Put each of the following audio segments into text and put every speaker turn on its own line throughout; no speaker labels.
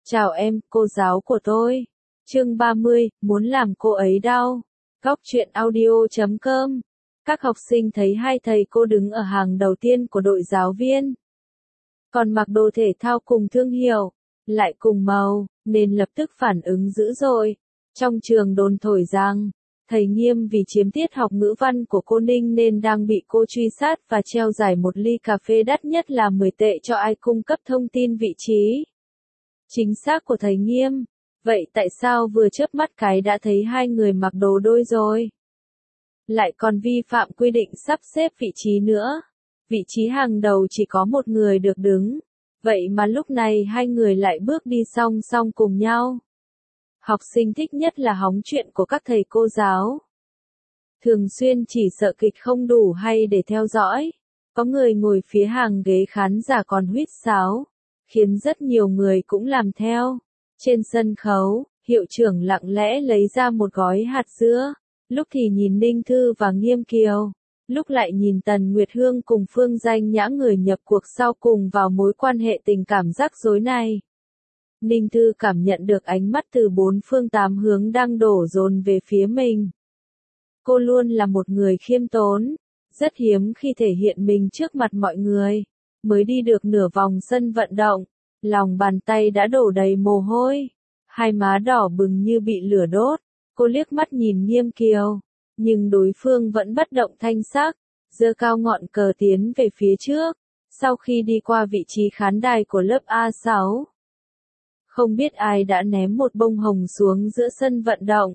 Chào em, cô giáo của tôi. Chương 30, muốn làm cô ấy đau. Góc truyện audio.com. Các học sinh thấy hai thầy cô đứng ở hàng đầu tiên của đội giáo viên. Còn mặc đồ thể thao cùng thương hiệu, lại cùng màu, nên lập tức phản ứng dữ dội. Trong trường đồn thổi rằng, thầy Nghiêm vì chiếm tiết học ngữ văn của cô Ninh nên đang bị cô truy sát và treo giải một ly cà phê đắt nhất là 10 tệ cho ai cung cấp thông tin vị trí chính xác của thầy Nghiêm. Vậy tại sao vừa chớp mắt cái đã thấy hai người mặc đồ đôi rồi? Lại còn vi phạm quy định sắp xếp vị trí nữa. Vị trí hàng đầu chỉ có một người được đứng. Vậy mà lúc này hai người lại bước đi song song cùng nhau. Học sinh thích nhất là hóng chuyện của các thầy cô giáo. Thường xuyên chỉ sợ kịch không đủ hay để theo dõi. Có người ngồi phía hàng ghế khán giả còn huýt sáo, khiến rất nhiều người cũng làm theo. Trên sân khấu, hiệu trưởng lặng lẽ lấy ra một gói hạt dưa, lúc thì nhìn Ninh Thư và Nghiêm Kiều, lúc lại nhìn Tần Nguyệt Hương cùng Phương Danh Nhã người nhập cuộc sau cùng vào mối quan hệ tình cảm rắc rối này. Ninh Thư cảm nhận được ánh mắt từ bốn phương tám hướng đang đổ dồn về phía mình. Cô luôn là một người khiêm tốn, rất hiếm khi thể hiện mình trước mặt mọi người. Mới đi được nửa vòng sân vận động, lòng bàn tay đã đổ đầy mồ hôi, hai má đỏ bừng như bị lửa đốt. Cô liếc mắt nhìn Nghiêm Kiều, nhưng đối phương vẫn bất động thanh sắc, giơ cao ngọn cờ tiến về phía trước. Sau khi đi qua vị trí khán đài của lớp A6, không biết ai đã ném một bông hồng xuống giữa sân vận động.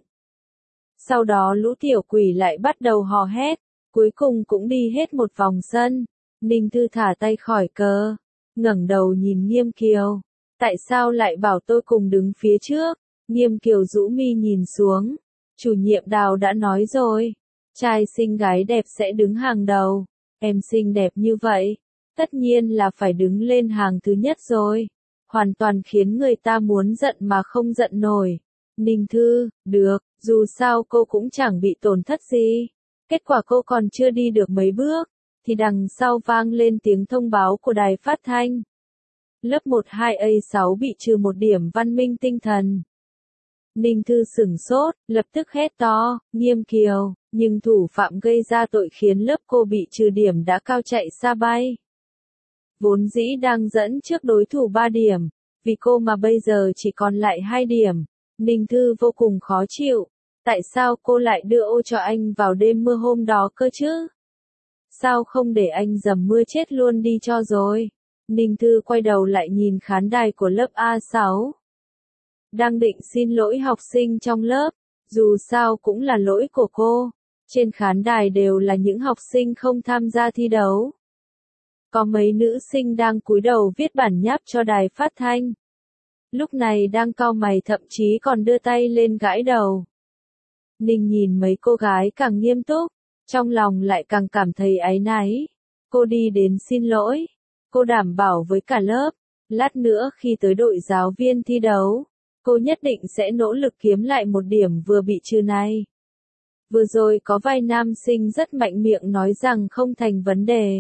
Sau đó lũ tiểu quỷ lại bắt đầu hò hét, cuối cùng cũng đi hết một vòng sân. Ninh Thư thả tay khỏi cờ, ngẩng đầu nhìn Nghiêm Kiều. Tại sao lại bảo tôi cùng đứng phía trước? Nghiêm Kiều rũ mi nhìn xuống. Chủ nhiệm Đào đã nói rồi, trai xinh gái đẹp sẽ đứng hàng đầu. Em xinh đẹp như vậy, tất nhiên là phải đứng lên hàng thứ nhất rồi. Hoàn toàn khiến người ta muốn giận mà không giận nổi. Ninh Thư, được, dù sao cô cũng chẳng bị tổn thất gì. Kết quả cô còn chưa đi được mấy bước, thì đằng sau vang lên tiếng thông báo của đài phát thanh. Lớp 12A6 bị trừ 1 điểm văn minh tinh thần. Ninh Thư sửng sốt, lập tức hét to, Nghiêm Kiều, nhưng thủ phạm gây ra tội khiến lớp cô bị trừ điểm đã cao chạy xa bay. Vốn dĩ đang dẫn trước đối thủ 3 điểm, vì cô mà bây giờ chỉ còn lại 2 điểm. Ninh Thư vô cùng khó chịu, tại sao cô lại đưa ô cho anh vào đêm mưa hôm đó cơ chứ? Sao không để anh dầm mưa chết luôn đi cho rồi? Ninh Thư quay đầu lại nhìn khán đài của lớp A6. Đang định xin lỗi học sinh trong lớp, dù sao cũng là lỗi của cô. Trên khán đài đều là những học sinh không tham gia thi đấu. Có mấy nữ sinh đang cúi đầu viết bản nháp cho đài phát thanh. Lúc này đang cau mày thậm chí còn đưa tay lên gãi đầu. Ninh nhìn mấy cô gái càng nghiêm túc, trong lòng lại càng cảm thấy áy náy. Cô đi đến xin lỗi. Cô đảm bảo với cả lớp, lát nữa khi tới đội giáo viên thi đấu, cô nhất định sẽ nỗ lực kiếm lại 1 điểm vừa bị trừ này. Vừa rồi có vài nam sinh rất mạnh miệng nói rằng không thành vấn đề.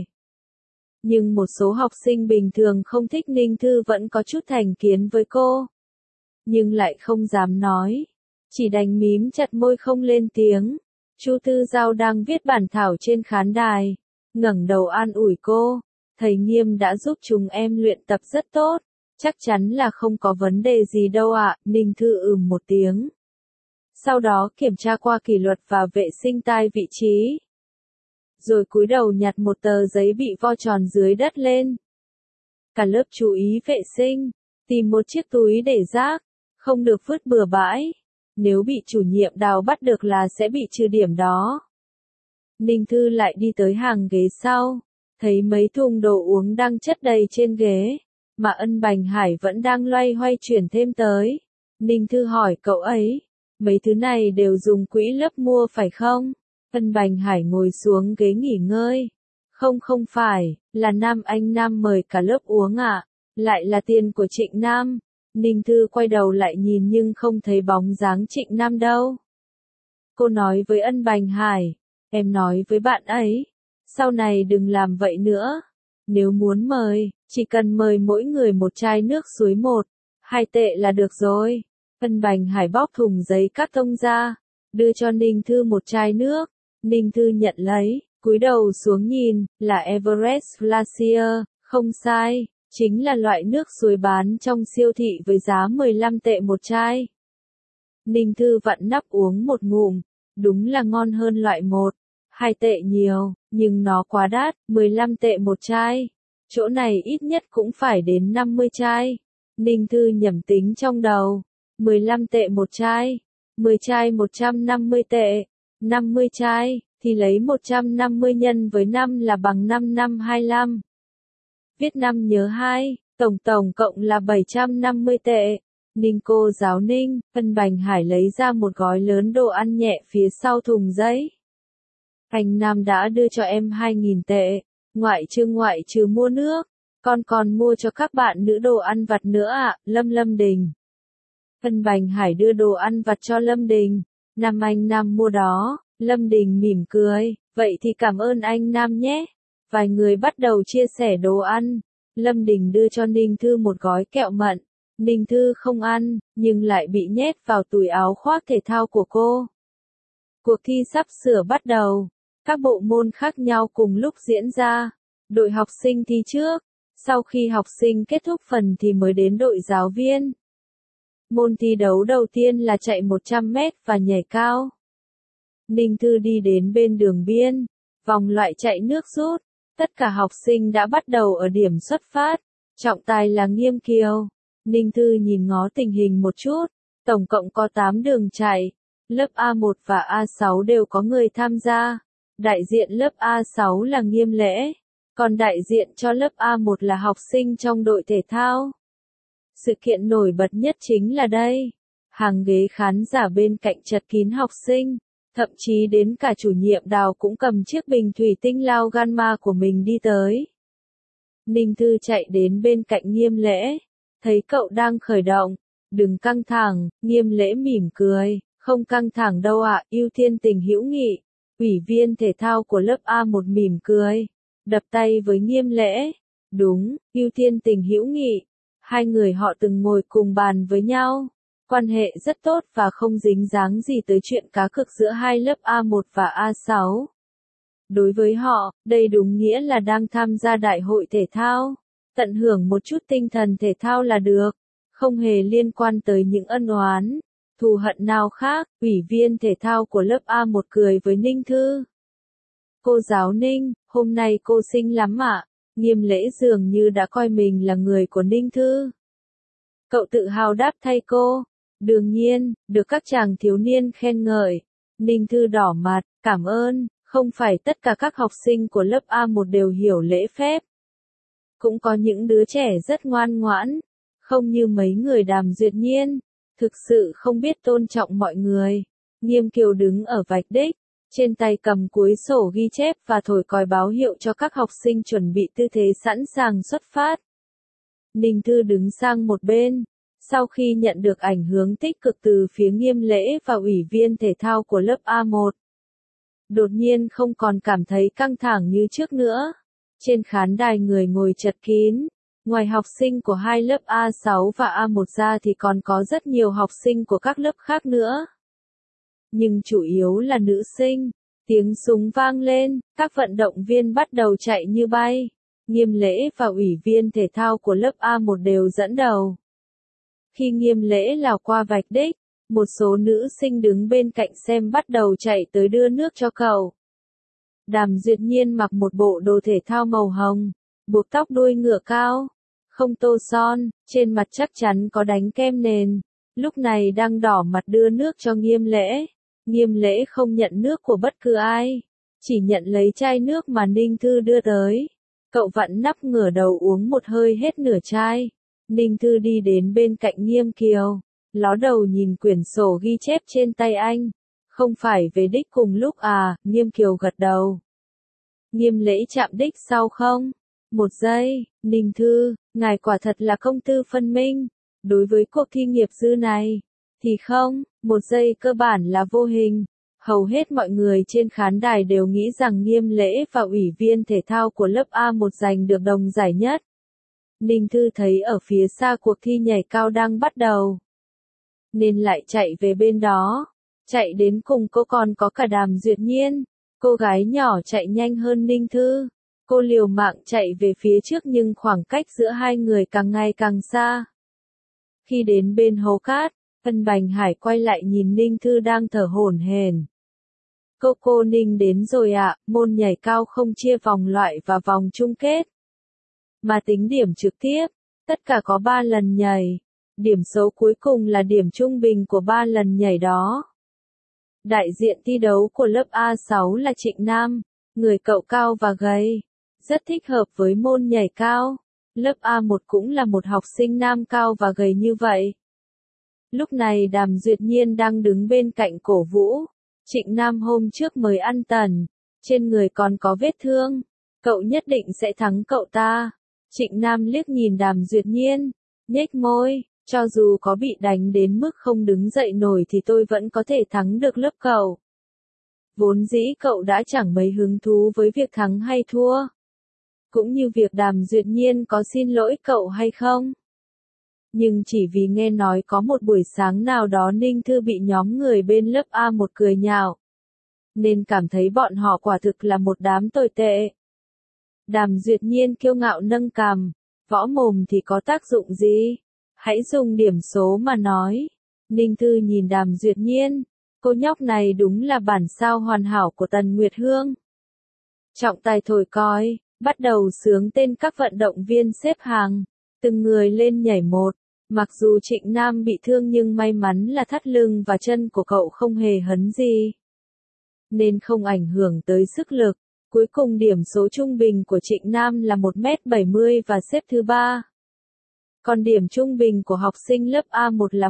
Nhưng một số học sinh bình thường không thích Ninh Thư vẫn có chút thành kiến với cô. Nhưng lại không dám nói. Chỉ đành mím chặt môi không lên tiếng. Chu Tư Giao đang viết bản thảo trên khán đài, ngẩng đầu an ủi cô. Thầy Nghiêm đã giúp chúng em luyện tập rất tốt, chắc chắn là không có vấn đề gì đâu ạ. Ninh Thư một tiếng. Sau đó kiểm tra qua kỷ luật và vệ sinh tai vị trí. Rồi cúi đầu nhặt một tờ giấy bị vo tròn dưới đất lên. Cả lớp chú ý vệ sinh, tìm một chiếc túi để rác, không được vứt bừa bãi. Nếu bị chủ nhiệm Đào bắt được là sẽ bị trừ điểm đó. Ninh Thư lại đi tới hàng ghế sau, thấy mấy thùng đồ uống đang chất đầy trên ghế, mà Ân Bành Hải vẫn đang loay hoay chuyển thêm tới. Ninh Thư hỏi cậu ấy, mấy thứ này đều dùng quỹ lớp mua phải không? Ân Bành Hải ngồi xuống ghế nghỉ ngơi. Không phải, là anh Nam mời cả lớp uống ạ, lại là tiền của Trịnh Nam. Ninh Thư quay đầu lại nhìn nhưng không thấy bóng dáng Trịnh Nam đâu. Cô nói với Ân Bành Hải, em nói với bạn ấy, sau này đừng làm vậy nữa. Nếu muốn mời, chỉ cần mời mỗi người một chai nước suối 1, 2 tệ là được rồi. Ân Bành Hải bóc thùng giấy cát tông ra, đưa cho Ninh Thư một chai nước. Ninh Thư nhận lấy, cúi đầu xuống nhìn, là Everest Glacier, không sai, chính là loại nước suối bán trong siêu thị với giá 15 tệ một chai. Ninh Thư vặn nắp uống một ngụm, đúng là ngon hơn loại 1, 2 tệ nhiều, nhưng nó quá đắt, 15 tệ một chai. Chỗ này ít nhất cũng phải đến 50 chai. Ninh Thư nhẩm tính trong đầu, 15 tệ một chai, 10 chai 150 tệ, 50 chai, thì lấy 150 nhân với 5 là bằng 5525. Viết 5 nhớ 2, tổng cộng là 750 tệ. Ninh cô giáo Ninh, Ân Bành Hải lấy ra một gói lớn đồ ăn nhẹ phía sau thùng giấy. Anh Nam đã đưa cho em 2.000 tệ, ngoại trừ mua nước, con còn mua cho các bạn nữ đồ ăn vặt nữa ạ, Lâm Đình. Ân Bành Hải đưa đồ ăn vặt cho Lâm Đình, anh Nam mua đó, Lâm Đình mỉm cười, vậy thì cảm ơn anh Nam nhé. Vài người bắt đầu chia sẻ đồ ăn, Lâm Đình đưa cho Ninh Thư một gói kẹo mận. Ninh Thư không ăn, nhưng lại bị nhét vào túi áo khoác thể thao của cô. Cuộc thi sắp sửa bắt đầu. Các bộ môn khác nhau cùng lúc diễn ra. Đội học sinh thi trước. Sau khi học sinh kết thúc phần thì mới đến đội giáo viên. Môn thi đấu đầu tiên là chạy 100 mét và nhảy cao. Ninh Thư đi đến bên đường biên. Vòng loại chạy nước rút. Tất cả học sinh đã bắt đầu ở điểm xuất phát. Trọng tài là Nghiêm Kiều. Ninh Thư nhìn ngó tình hình một chút, tổng cộng có 8 đường chạy, lớp A1 và A6 đều có người tham gia. Đại diện lớp A6 là Nghiêm Lễ, còn đại diện cho lớp A1 là học sinh trong đội thể thao. Sự kiện nổi bật nhất chính là đây, hàng ghế khán giả bên cạnh chật kín học sinh, thậm chí đến cả chủ nhiệm Đào cũng cầm chiếc bình thủy tinh lao gan ma của mình đi tới. Ninh Thư chạy đến bên cạnh Nghiêm Lễ. Thấy cậu đang khởi động, đừng căng thẳng, Nghiêm Lễ mỉm cười, không căng thẳng đâu ạ, ưu tiên tình hữu nghị. Ủy viên thể thao của lớp A1 mỉm cười, đập tay với Nghiêm Lễ. Đúng, ưu tiên tình hữu nghị. Hai người họ từng ngồi cùng bàn với nhau, quan hệ rất tốt và không dính dáng gì tới chuyện cá cược giữa hai lớp A1 và A6. Đối với họ, đây đúng nghĩa là đang tham gia đại hội thể thao. Tận hưởng một chút tinh thần thể thao là được, không hề liên quan tới những ân oán, thù hận nào khác. Ủy viên thể thao của lớp A1 cười với Ninh Thư. Cô giáo Ninh, hôm nay cô xinh lắm ạ. Nghiêm Lễ dường như đã coi mình là người của Ninh Thư. Cậu tự hào đáp thay cô. Đương nhiên, được các chàng thiếu niên khen ngợi. Ninh Thư đỏ mặt, cảm ơn, không phải tất cả các học sinh của lớp A1 đều hiểu lễ phép. Cũng có những đứa trẻ rất ngoan ngoãn, không như mấy người Đàm Duyệt Nhiên, thực sự không biết tôn trọng mọi người. Nghiêm Kiều đứng ở vạch đích, trên tay cầm cuối sổ ghi chép và thổi còi báo hiệu cho các học sinh chuẩn bị tư thế sẵn sàng xuất phát. Ninh Thư đứng sang một bên, sau khi nhận được ảnh hưởng tích cực từ phía Nghiêm Lễ và ủy viên thể thao của lớp A1. Đột nhiên không còn cảm thấy căng thẳng như trước nữa. Trên khán đài người ngồi chật kín, ngoài học sinh của hai lớp A6 và A1 ra thì còn có rất nhiều học sinh của các lớp khác nữa. Nhưng chủ yếu là nữ sinh, tiếng súng vang lên, các vận động viên bắt đầu chạy như bay. Nghiêm Lễ và ủy viên thể thao của lớp A1 đều dẫn đầu. Khi Nghiêm Lễ lào qua vạch đích, một số nữ sinh đứng bên cạnh xem bắt đầu chạy tới đưa nước cho cậu. Đàm Duyệt Nhiên mặc một bộ đồ thể thao màu hồng, buộc tóc đuôi ngựa cao, không tô son, trên mặt chắc chắn có đánh kem nền, lúc này đang đỏ mặt đưa nước cho Nghiêm Lễ. Nghiêm Lễ không nhận nước của bất cứ ai, chỉ nhận lấy chai nước mà Ninh Thư đưa tới. Cậu vặn nắp ngửa đầu uống một hơi hết nửa chai. Ninh Thư đi đến bên cạnh Nghiêm Kiều, ló đầu nhìn quyển sổ ghi chép trên tay anh. Không phải về đích cùng lúc à, Nghiêm Kiều gật đầu. Nghiêm Lễ chạm đích sau không? Một giây, Ninh Thư, ngài quả thật là công tư phân minh. Đối với cuộc thi nghiệp dư này, thì không, một giây cơ bản là vô hình. Hầu hết mọi người trên khán đài đều nghĩ rằng Nghiêm Lễ và ủy viên thể thao của lớp A1 giành được đồng giải nhất. Ninh Thư thấy ở phía xa cuộc thi nhảy cao đang bắt đầu, nên lại chạy về bên đó. Chạy đến cùng cô còn có cả Đàm Duyệt Nhiên, cô gái nhỏ chạy nhanh hơn Ninh Thư. Cô liều mạng chạy về phía trước nhưng khoảng cách giữa hai người càng ngày càng xa. Khi đến bên hố cát, Ân Bành Hải quay lại nhìn Ninh Thư đang thở hổn hển. Cô Ninh đến rồi ạ, môn nhảy cao không chia vòng loại và vòng chung kết, mà tính điểm trực tiếp, tất cả có 3 lần nhảy. Điểm số cuối cùng là điểm trung bình của 3 lần nhảy đó. Đại diện thi đấu của lớp A6 là Trịnh Nam, người cậu cao và gầy, rất thích hợp với môn nhảy cao. Lớp A1 cũng là một học sinh nam cao và gầy như vậy. Lúc này Đàm Duyệt Nhiên đang đứng bên cạnh cổ vũ. Trịnh Nam hôm trước mới ăn tần, trên người còn có vết thương, cậu nhất định sẽ thắng cậu ta. Trịnh Nam liếc nhìn Đàm Duyệt Nhiên, nhếch môi, cho dù có bị đánh đến mức không đứng dậy nổi thì tôi vẫn có thể thắng được lớp cậu. Vốn dĩ cậu đã chẳng mấy hứng thú với việc thắng hay thua, cũng như việc Đàm Duyệt Nhiên có xin lỗi cậu hay không. Nhưng chỉ vì nghe nói có một buổi sáng nào đó Ninh Thư bị nhóm người bên lớp A1 cười nhạo, nên cảm thấy bọn họ quả thực là một đám tồi tệ. Đàm Duyệt Nhiên kiêu ngạo nâng cằm, võ mồm thì có tác dụng gì? Hãy dùng điểm số mà nói. Ninh Thư nhìn Đàm Duyệt Nhiên, cô nhóc này đúng là bản sao hoàn hảo của Tần Nguyệt Hương. Trọng tài thổi còi, bắt đầu xướng tên các vận động viên xếp hàng, từng người lên nhảy một. Mặc dù Trịnh Nam bị thương nhưng may mắn là thắt lưng và chân của cậu không hề hấn gì, nên không ảnh hưởng tới sức lực. Cuối cùng điểm số trung bình của Trịnh Nam là 1m70 và xếp thứ 3. Còn điểm trung bình của học sinh lớp A1 là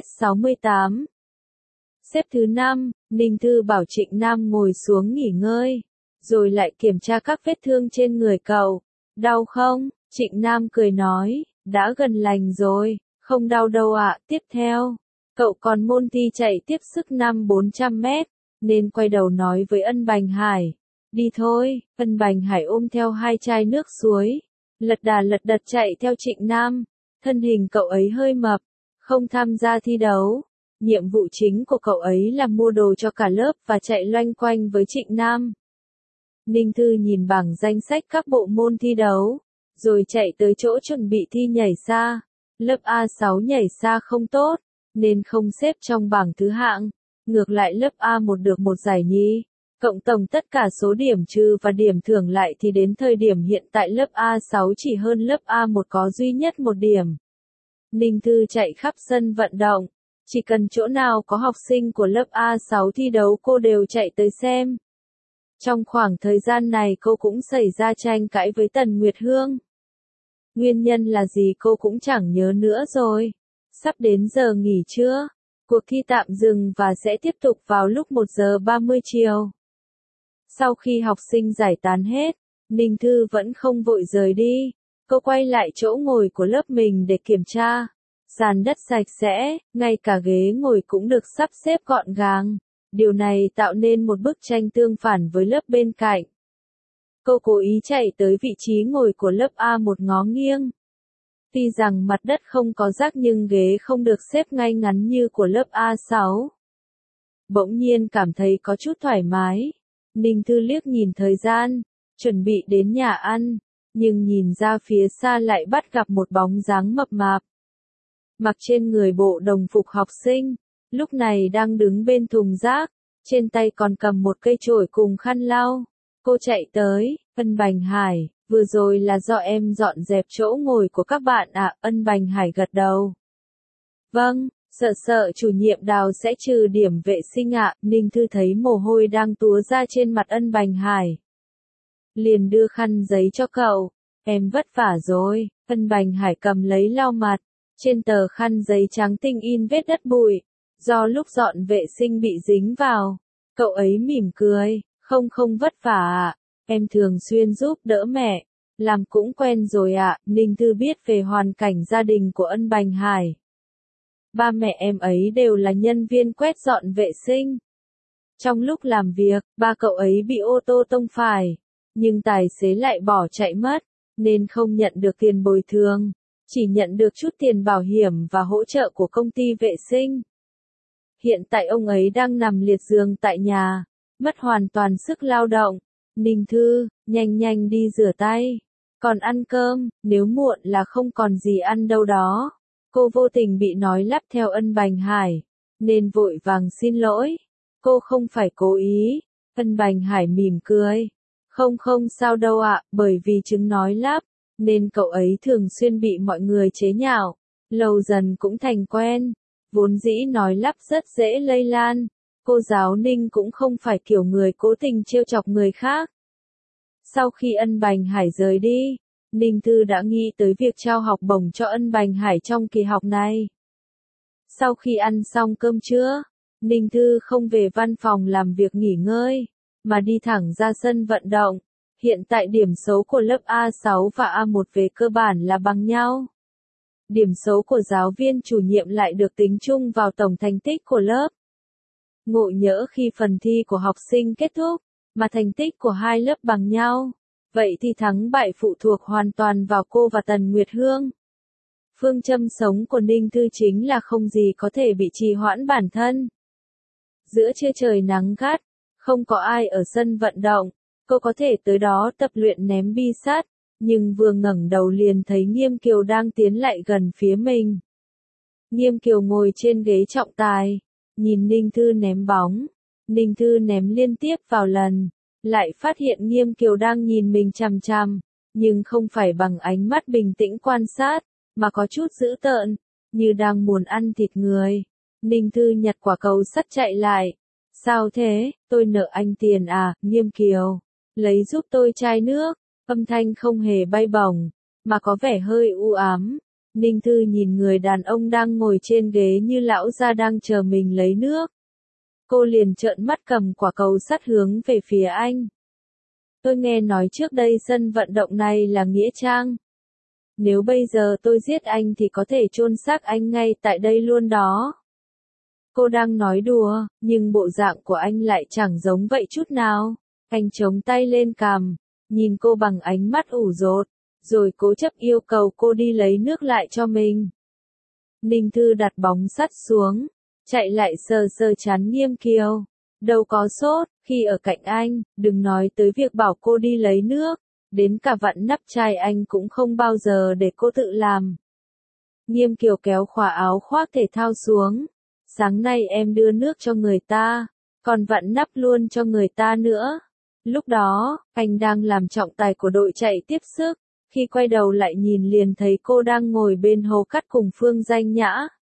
1m68. Xếp thứ 5, Ninh Thư bảo Trịnh Nam ngồi xuống nghỉ ngơi, rồi lại kiểm tra các vết thương trên người cậu. Đau không? Trịnh Nam cười nói, đã gần lành rồi, không đau đâu ạ. Tiếp theo, cậu còn môn thi chạy tiếp sức 400m, nên quay đầu nói với Ân Bành Hải. Đi thôi. Ân Bành Hải ôm theo 2 chai nước suối, lật đà lật đật chạy theo Trịnh Nam. Thân hình cậu ấy hơi mập, không tham gia thi đấu. Nhiệm vụ chính của cậu ấy là mua đồ cho cả lớp và chạy loanh quanh với Trịnh Nam. Ninh Thư nhìn bảng danh sách các bộ môn thi đấu, rồi chạy tới chỗ chuẩn bị thi nhảy xa. Lớp A6 nhảy xa không tốt, nên không xếp trong bảng thứ hạng. Ngược lại lớp A1 được một giải nhì. Cộng tổng tất cả số điểm trừ và điểm thưởng lại thì đến thời điểm hiện tại lớp A6 chỉ hơn lớp A1 có duy nhất 1 điểm. Ninh Thư chạy khắp sân vận động, chỉ cần chỗ nào có học sinh của lớp A6 thi đấu cô đều chạy tới xem. Trong khoảng thời gian này cô cũng xảy ra tranh cãi với Tần Nguyệt Hương. Nguyên nhân là gì cô cũng chẳng nhớ nữa rồi. Sắp đến giờ nghỉ trưa, cuộc thi tạm dừng và sẽ tiếp tục vào lúc 1 giờ 30 chiều. Sau khi học sinh giải tán hết, Ninh Thư vẫn không vội rời đi. Cô quay lại chỗ ngồi của lớp mình để kiểm tra. Sàn đất sạch sẽ, ngay cả ghế ngồi cũng được sắp xếp gọn gàng. Điều này tạo nên một bức tranh tương phản với lớp bên cạnh. Cô cố ý chạy tới vị trí ngồi của lớp A1 ngó nghiêng. Tuy rằng mặt đất không có rác nhưng ghế không được xếp ngay ngắn như của lớp A6. Bỗng nhiên cảm thấy có chút thoải mái. Ninh Thư liếc nhìn thời gian, chuẩn bị đến nhà ăn, nhưng nhìn ra phía xa lại bắt gặp một bóng dáng mập mạp. Mặc trên người bộ đồng phục học sinh, lúc này đang đứng bên thùng rác, trên tay còn cầm một cây chổi cùng khăn lau. Cô chạy tới, Ân Bành Hải, vừa rồi là do em dọn dẹp chỗ ngồi của các bạn ạ. Ân Bành Hải gật đầu. Vâng, sợ chủ nhiệm Đào sẽ trừ điểm vệ sinh ạ. Ninh Thư thấy mồ hôi đang túa ra trên mặt Ân Bành Hải, liền đưa khăn giấy cho cậu. Em vất vả rồi. Ân Bành Hải cầm lấy lau mặt, trên tờ khăn giấy trắng tinh in vết đất bụi, do lúc dọn vệ sinh bị dính vào. Cậu ấy mỉm cười, không vất vả ạ, em thường xuyên giúp đỡ mẹ, làm cũng quen rồi ạ. Ninh Thư biết về hoàn cảnh gia đình của Ân Bành Hải. Ba mẹ em ấy đều là nhân viên quét dọn vệ sinh. Trong lúc làm việc, ba cậu ấy bị ô tô tông phải, nhưng tài xế lại bỏ chạy mất, nên không nhận được tiền bồi thường, chỉ nhận được chút tiền bảo hiểm và hỗ trợ của công ty vệ sinh. Hiện tại ông ấy đang nằm liệt giường tại nhà, mất hoàn toàn sức lao động. Ninh Thư, nhanh nhanh đi rửa tay. Còn ăn cơm, nếu muộn là không còn gì ăn đâu đó. Cô vô tình bị nói lắp theo Ân Bành Hải, nên vội vàng xin lỗi. Cô không phải cố ý. Ân Bành Hải mỉm cười. Không sao đâu ạ, bởi vì chứng nói lắp, nên cậu ấy thường xuyên bị mọi người chế nhạo. Lâu dần cũng thành quen. Vốn dĩ nói lắp rất dễ lây lan. Cô giáo Ninh cũng không phải kiểu người cố tình trêu chọc người khác. Sau khi Ân Bành Hải rời đi, Ninh Thư đã nghĩ tới việc trao học bổng cho Ân Bành Hải trong kỳ học này. Sau khi ăn xong cơm trưa, Ninh Thư không về văn phòng làm việc nghỉ ngơi, mà đi thẳng ra sân vận động. Hiện tại điểm số của lớp A6 và A1 về cơ bản là bằng nhau. Điểm số của giáo viên chủ nhiệm lại được tính chung vào tổng thành tích của lớp. Ngộ nhỡ khi phần thi của học sinh kết thúc, mà thành tích của hai lớp bằng nhau, vậy thì thắng bại phụ thuộc hoàn toàn vào cô và Tần Nguyệt Hương. Phương châm sống của Ninh Thư chính là không gì có thể bị trì hoãn bản thân. Giữa trưa trời nắng gắt, không có ai ở sân vận động, cô có thể tới đó tập luyện ném bi sắt, nhưng vừa ngẩng đầu liền thấy Nghiêm Kiều đang tiến lại gần phía mình. Nghiêm Kiều ngồi trên ghế trọng tài, nhìn Ninh Thư ném bóng. Ninh Thư ném liên tiếp vào lần, lại phát hiện Nghiêm Kiều đang nhìn mình chằm chằm, nhưng không phải bằng ánh mắt bình tĩnh quan sát, mà có chút dữ tợn, như đang muốn ăn thịt người. Ninh Thư nhặt quả cầu sắt chạy lại. Sao thế, tôi nợ anh tiền à, Nghiêm Kiều? Lấy giúp tôi chai nước. Âm thanh không hề bay bổng, mà có vẻ hơi u ám. Ninh Thư nhìn người đàn ông đang ngồi trên ghế như lão gia đang chờ mình lấy nước. Cô liền trợn mắt cầm quả cầu sắt hướng về phía anh. Tôi nghe nói trước đây sân vận động này là nghĩa trang. Nếu bây giờ tôi giết anh thì có thể chôn xác anh ngay tại đây luôn đó. Cô đang nói đùa, nhưng bộ dạng của anh lại chẳng giống vậy chút nào. Anh chống tay lên cằm, nhìn cô bằng ánh mắt ủ dột, rồi cố chấp yêu cầu cô đi lấy nước lại cho mình. Ninh Thư đặt bóng sắt xuống, chạy lại sờ sờ trán Nghiêm Kiều. Đâu có sốt, khi ở cạnh anh, đừng nói tới việc bảo cô đi lấy nước, đến cả vặn nắp chai anh cũng không bao giờ để cô tự làm. Nghiêm Kiều kéo khóa áo khoác thể thao xuống. Sáng nay em đưa nước cho người ta, còn vặn nắp luôn cho người ta nữa. Lúc đó, anh đang làm trọng tài của đội chạy tiếp sức, khi quay đầu lại nhìn liền thấy cô đang ngồi bên hồ cát cùng Phương Danh Nhã.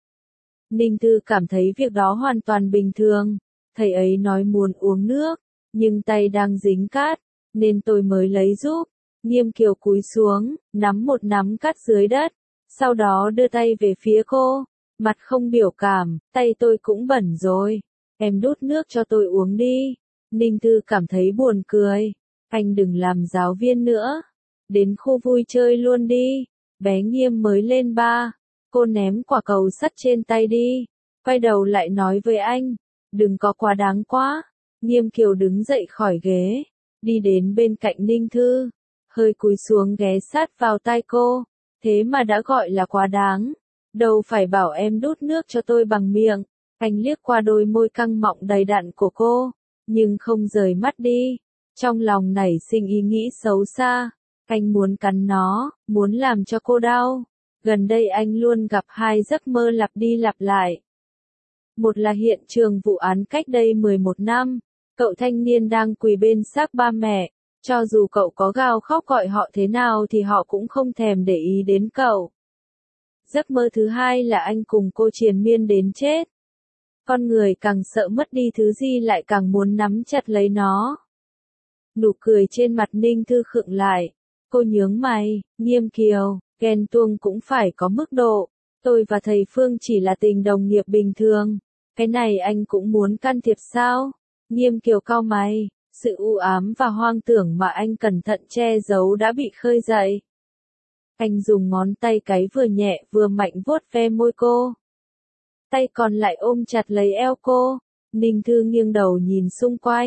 Ninh Thư cảm thấy việc đó hoàn toàn bình thường, thầy ấy nói muốn uống nước, nhưng tay đang dính cát, nên tôi mới lấy giúp. Nghiêm Kiều cúi xuống, nắm một nắm cát dưới đất, sau đó đưa tay về phía cô, mặt không biểu cảm, tay tôi cũng bẩn rồi, em đút nước cho tôi uống đi. Ninh Thư cảm thấy buồn cười, anh đừng làm giáo viên nữa, đến khu vui chơi luôn đi. Bé Nghiêm mới lên 3, cô ném quả cầu sắt trên tay đi, quay đầu lại nói với anh, đừng có quá đáng quá. Nghiêm Kiều đứng dậy khỏi ghế, đi đến bên cạnh Ninh Thư, hơi cúi xuống ghé sát vào tai cô, thế mà đã gọi là quá đáng, đâu phải bảo em đút nước cho tôi bằng miệng. Anh liếc qua đôi môi căng mọng đầy đặn của cô, nhưng không rời mắt đi, trong lòng nảy sinh ý nghĩ xấu xa, anh muốn cắn nó, muốn làm cho cô đau. Gần đây anh luôn gặp hai giấc mơ lặp đi lặp lại. Một là hiện trường vụ án cách đây 11 năm, cậu thanh niên đang quỳ bên xác ba mẹ, cho dù cậu có gào khóc gọi họ thế nào thì họ cũng không thèm để ý đến cậu. Giấc mơ thứ hai là anh cùng cô triền miên đến chết. Con người càng sợ mất đi thứ gì lại càng muốn nắm chặt lấy nó. Nụ cười trên mặt Ninh Thư khựng lại. Cô nhướng mày, Nghiêm Kiều, ghen tuông cũng phải có mức độ. Tôi và thầy Phương chỉ là tình đồng nghiệp bình thường. Cái này anh cũng muốn can thiệp sao? Nghiêm Kiều cau mày, sự u ám và hoang tưởng mà anh cẩn thận che giấu đã bị khơi dậy. Anh dùng ngón tay cái vừa nhẹ vừa mạnh vuốt ve môi cô. Tay còn lại ôm chặt lấy eo cô. Ninh Thư nghiêng đầu nhìn xung quanh,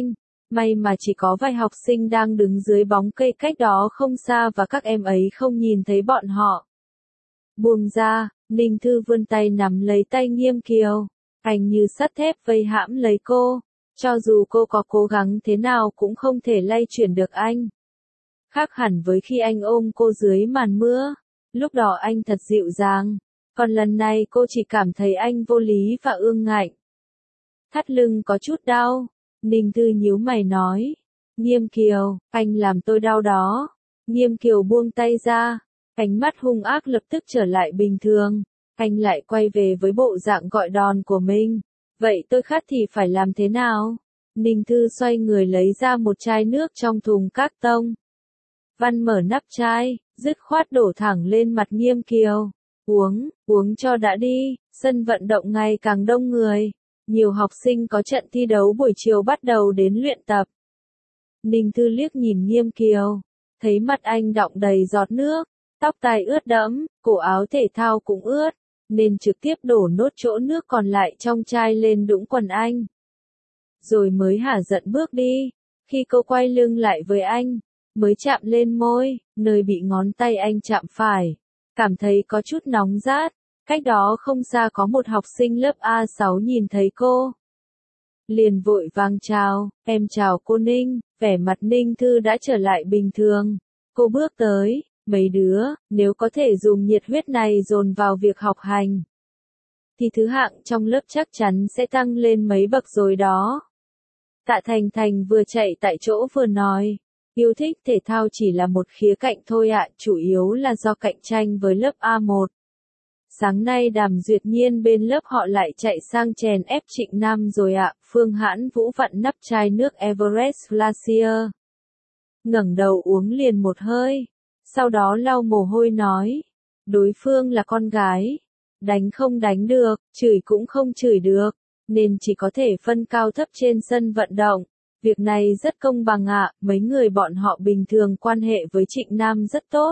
May mà chỉ có vài học sinh đang đứng dưới bóng cây cách đó không xa và các em ấy không nhìn thấy bọn họ. Buông ra, Ninh Thư vươn tay nắm lấy tay Nghiêm Kiều. Anh như sắt thép vây hãm lấy cô. Cho dù cô có cố gắng thế nào cũng không thể lay chuyển được anh. Khác hẳn với khi anh ôm cô dưới màn mưa. Lúc đó anh thật dịu dàng. Còn lần này cô chỉ cảm thấy anh vô lý và ương ngạnh. Thắt lưng có chút đau. Ninh Thư nhíu mày nói. Nghiêm Kiều, anh làm tôi đau đó. Nghiêm Kiều buông tay ra. Ánh mắt hung ác lập tức trở lại bình thường. Anh lại quay về với bộ dạng gọi đòn của mình. Vậy tôi khát thì phải làm thế nào? Ninh Thư xoay người lấy ra một chai nước trong thùng cát tông. Văn mở nắp chai, dứt khoát đổ thẳng lên mặt Nghiêm Kiều. Uống cho đã đi, sân vận động ngày càng đông người. Nhiều học sinh có trận thi đấu buổi chiều bắt đầu đến luyện tập. Ninh Thư liếc nhìn Nghiêm Kiều, thấy mặt anh đọng đầy giọt nước, tóc tai ướt đẫm, cổ áo thể thao cũng ướt, nên trực tiếp đổ nốt chỗ nước còn lại trong chai lên đũng quần anh. Rồi mới hả giận bước đi, khi cô quay lưng lại với anh, mới chạm lên môi, nơi bị ngón tay anh chạm phải, cảm thấy có chút nóng rát. Cách đó không xa có một học sinh lớp A6 nhìn thấy cô. Liền vội vàng chào, em chào cô Ninh, vẻ mặt Ninh Thư đã trở lại bình thường. Cô bước tới, mấy đứa, nếu có thể dùng nhiệt huyết này dồn vào việc học hành, thì thứ hạng trong lớp chắc chắn sẽ tăng lên mấy bậc rồi đó. Tạ Thành Thành vừa chạy tại chỗ vừa nói, yêu thích thể thao chỉ là một khía cạnh thôi ạ, chủ yếu là do cạnh tranh với lớp A1. Sáng nay Đàm Duyệt Nhiên bên lớp họ lại chạy sang chèn ép Trịnh Nam rồi ạ. Phương Hãn Vũ vặn nắp chai nước Everest Glacier. Ngẩng đầu uống liền một hơi. Sau đó lau mồ hôi nói. Đối phương là con gái. Đánh không đánh được, chửi cũng không chửi được. Nên chỉ có thể phân cao thấp trên sân vận động. Việc này rất công bằng ạ. Mấy người bọn họ bình thường quan hệ với Trịnh Nam rất tốt.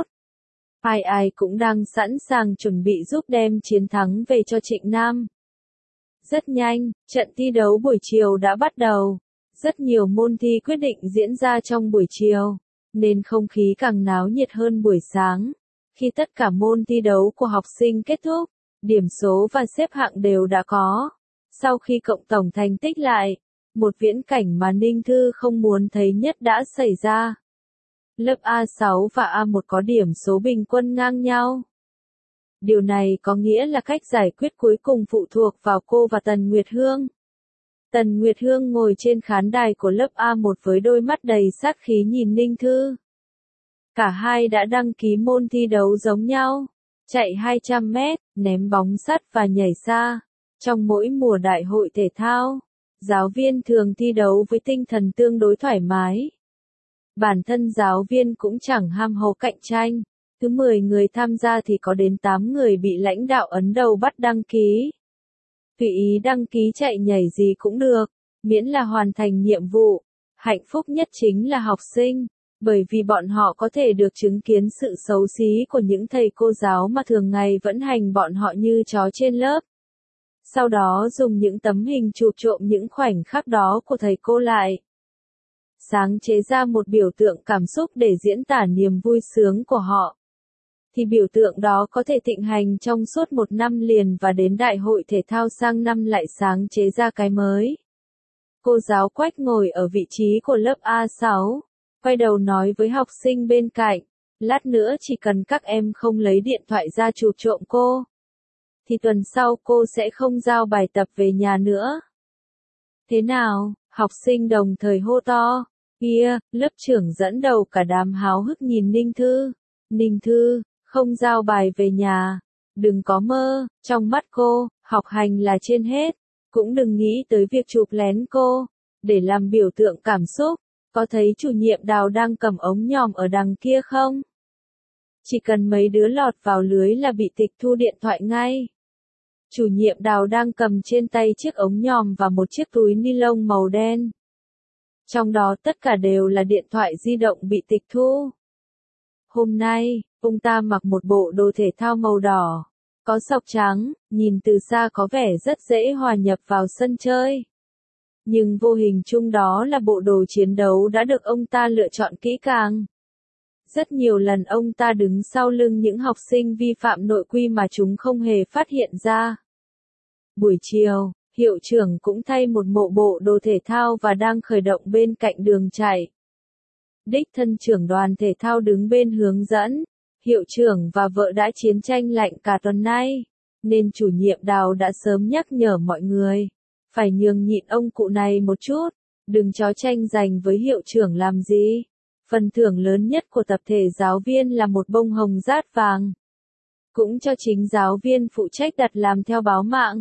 Ai cũng đang sẵn sàng chuẩn bị giúp đem chiến thắng về cho Trịnh Nam. Rất nhanh, trận thi đấu buổi chiều đã bắt đầu. Rất nhiều môn thi quyết định diễn ra trong buổi chiều, nên không khí càng náo nhiệt hơn buổi sáng. Khi tất cả môn thi đấu của học sinh kết thúc, điểm số và xếp hạng đều đã có. Sau khi cộng tổng thành tích lại, một viễn cảnh mà Ninh Thư không muốn thấy nhất đã xảy ra. Lớp A6 và A1 có điểm số bình quân ngang nhau. Điều này có nghĩa là cách giải quyết cuối cùng phụ thuộc vào cô và Tần Nguyệt Hương. Tần Nguyệt Hương ngồi trên khán đài của lớp A1 với đôi mắt đầy sát khí nhìn Ninh Thư. Cả hai đã đăng ký môn thi đấu giống nhau, chạy 200 mét, ném bóng sắt và nhảy xa. Trong mỗi mùa đại hội thể thao, giáo viên thường thi đấu với tinh thần tương đối thoải mái. Bản thân giáo viên cũng chẳng ham hố cạnh tranh. Cứ 10 người tham gia thì có đến 8 người bị lãnh đạo ấn đầu bắt đăng ký. Tùy ý đăng ký chạy nhảy gì cũng được, miễn là hoàn thành nhiệm vụ. Hạnh phúc nhất chính là học sinh, bởi vì bọn họ có thể được chứng kiến sự xấu xí của những thầy cô giáo mà thường ngày vẫn hành bọn họ như chó trên lớp. Sau đó dùng những tấm hình chụp trộm những khoảnh khắc đó của thầy cô lại. Sáng chế ra một biểu tượng cảm xúc để diễn tả niềm vui sướng của họ. Thì biểu tượng đó có thể thịnh hành trong suốt một năm liền và đến đại hội thể thao sang năm lại sáng chế ra cái mới. Cô giáo Quách ngồi ở vị trí của lớp A6, quay đầu nói với học sinh bên cạnh, lát nữa chỉ cần các em không lấy điện thoại ra chụp trộm cô, thì tuần sau cô sẽ không giao bài tập về nhà nữa. Thế nào? Học sinh đồng thời hô to. Kia, lớp trưởng dẫn đầu cả đám háo hức nhìn Ninh Thư. Ninh Thư, không giao bài về nhà. Đừng có mơ, trong mắt cô, học hành là trên hết. Cũng đừng nghĩ tới việc chụp lén cô, để làm biểu tượng cảm xúc. Có thấy chủ nhiệm Đào đang cầm ống nhòm ở đằng kia không? Chỉ cần mấy đứa lọt vào lưới là bị tịch thu điện thoại ngay. Chủ nhiệm Đào đang cầm trên tay chiếc ống nhòm và một chiếc túi ni lông màu đen. Trong đó tất cả đều là điện thoại di động bị tịch thu. Hôm nay, ông ta mặc một bộ đồ thể thao màu đỏ, có sọc trắng, nhìn từ xa có vẻ rất dễ hòa nhập vào sân chơi. Nhưng vô hình chung đó là bộ đồ chiến đấu đã được ông ta lựa chọn kỹ càng. Rất nhiều lần ông ta đứng sau lưng những học sinh vi phạm nội quy mà chúng không hề phát hiện ra. Buổi chiều, hiệu trưởng cũng thay một bộ đồ thể thao và đang khởi động bên cạnh đường chạy. Đích thân trưởng đoàn thể thao đứng bên hướng dẫn. Hiệu trưởng và vợ đã chiến tranh lạnh cả tuần nay, nên chủ nhiệm Đào đã sớm nhắc nhở mọi người. Phải nhường nhịn ông cụ này một chút, đừng chó tranh giành với hiệu trưởng làm gì. Phần thưởng lớn nhất của tập thể giáo viên là một bông hồng dát vàng. Cũng cho chính giáo viên phụ trách đặt làm theo báo mạng.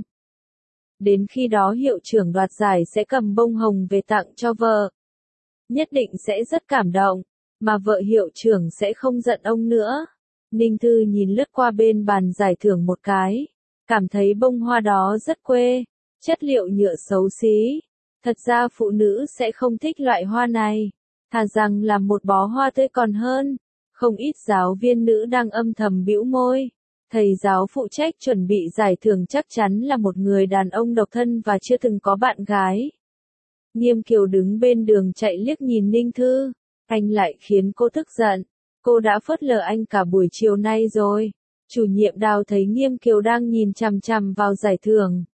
Đến khi đó hiệu trưởng đoạt giải sẽ cầm bông hồng về tặng cho vợ. Nhất định sẽ rất cảm động, mà vợ hiệu trưởng sẽ không giận ông nữa. Ninh Thư nhìn lướt qua bên bàn giải thưởng một cái, cảm thấy bông hoa đó rất quê, chất liệu nhựa xấu xí. Thật ra phụ nữ sẽ không thích loại hoa này, thà rằng làm một bó hoa tươi còn hơn. Không ít giáo viên nữ đang âm thầm bĩu môi. Thầy giáo phụ trách chuẩn bị giải thưởng chắc chắn là một người đàn ông độc thân và chưa từng có bạn gái. Nghiêm Kiều đứng bên đường chạy liếc nhìn Ninh Thư, anh lại khiến cô tức giận. Cô đã phớt lờ anh cả buổi chiều nay rồi. Chủ nhiệm Đào thấy Nghiêm Kiều đang nhìn chằm chằm vào giải thưởng,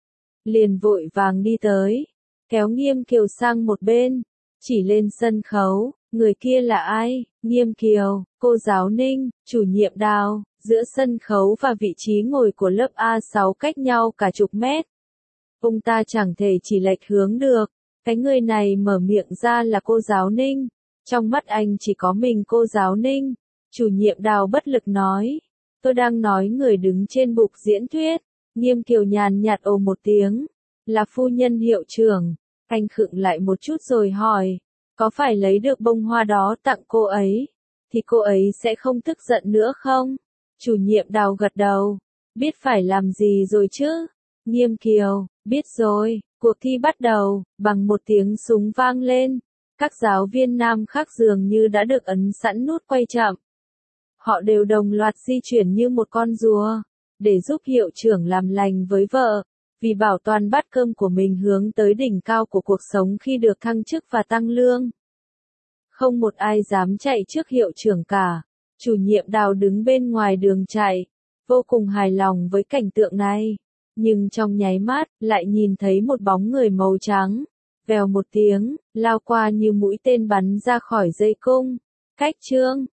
liền vội vàng đi tới, kéo Nghiêm Kiều sang một bên, chỉ lên sân khấu. Người kia là ai? Nghiêm Kiều, cô giáo Ninh, chủ nhiệm Đào. Giữa sân khấu và vị trí ngồi của lớp A6 cách nhau cả chục mét. Ông ta chẳng thể chỉ lệch hướng được. Cái người này mở miệng ra là cô giáo Ninh. Trong mắt anh chỉ có mình cô giáo Ninh. Chủ nhiệm Đào bất lực nói. Tôi đang nói người đứng trên bục diễn thuyết. Nghiêm Kiều nhàn nhạt ồ một tiếng. Là phu nhân hiệu trưởng. Anh khựng lại một chút rồi hỏi. Có phải lấy được bông hoa đó tặng cô ấy, thì cô ấy sẽ không tức giận nữa không? Chủ nhiệm Đào gật đầu. Biết phải làm gì rồi chứ? Nghiêm Kiều, biết rồi. Cuộc thi bắt đầu, bằng một tiếng súng vang lên. Các giáo viên nam khác dường như đã được ấn sẵn nút quay chậm. Họ đều đồng loạt di chuyển như một con rùa, để giúp hiệu trưởng làm lành với vợ, vì bảo toàn bát cơm của mình hướng tới đỉnh cao của cuộc sống khi được thăng chức và tăng lương. Không một ai dám chạy trước hiệu trưởng cả. Chủ nhiệm Đào đứng bên ngoài đường chạy, vô cùng hài lòng với cảnh tượng này. Nhưng trong nháy mắt, lại nhìn thấy một bóng người màu trắng, vèo một tiếng, lao qua như mũi tên bắn ra khỏi dây cung. Cách Trương,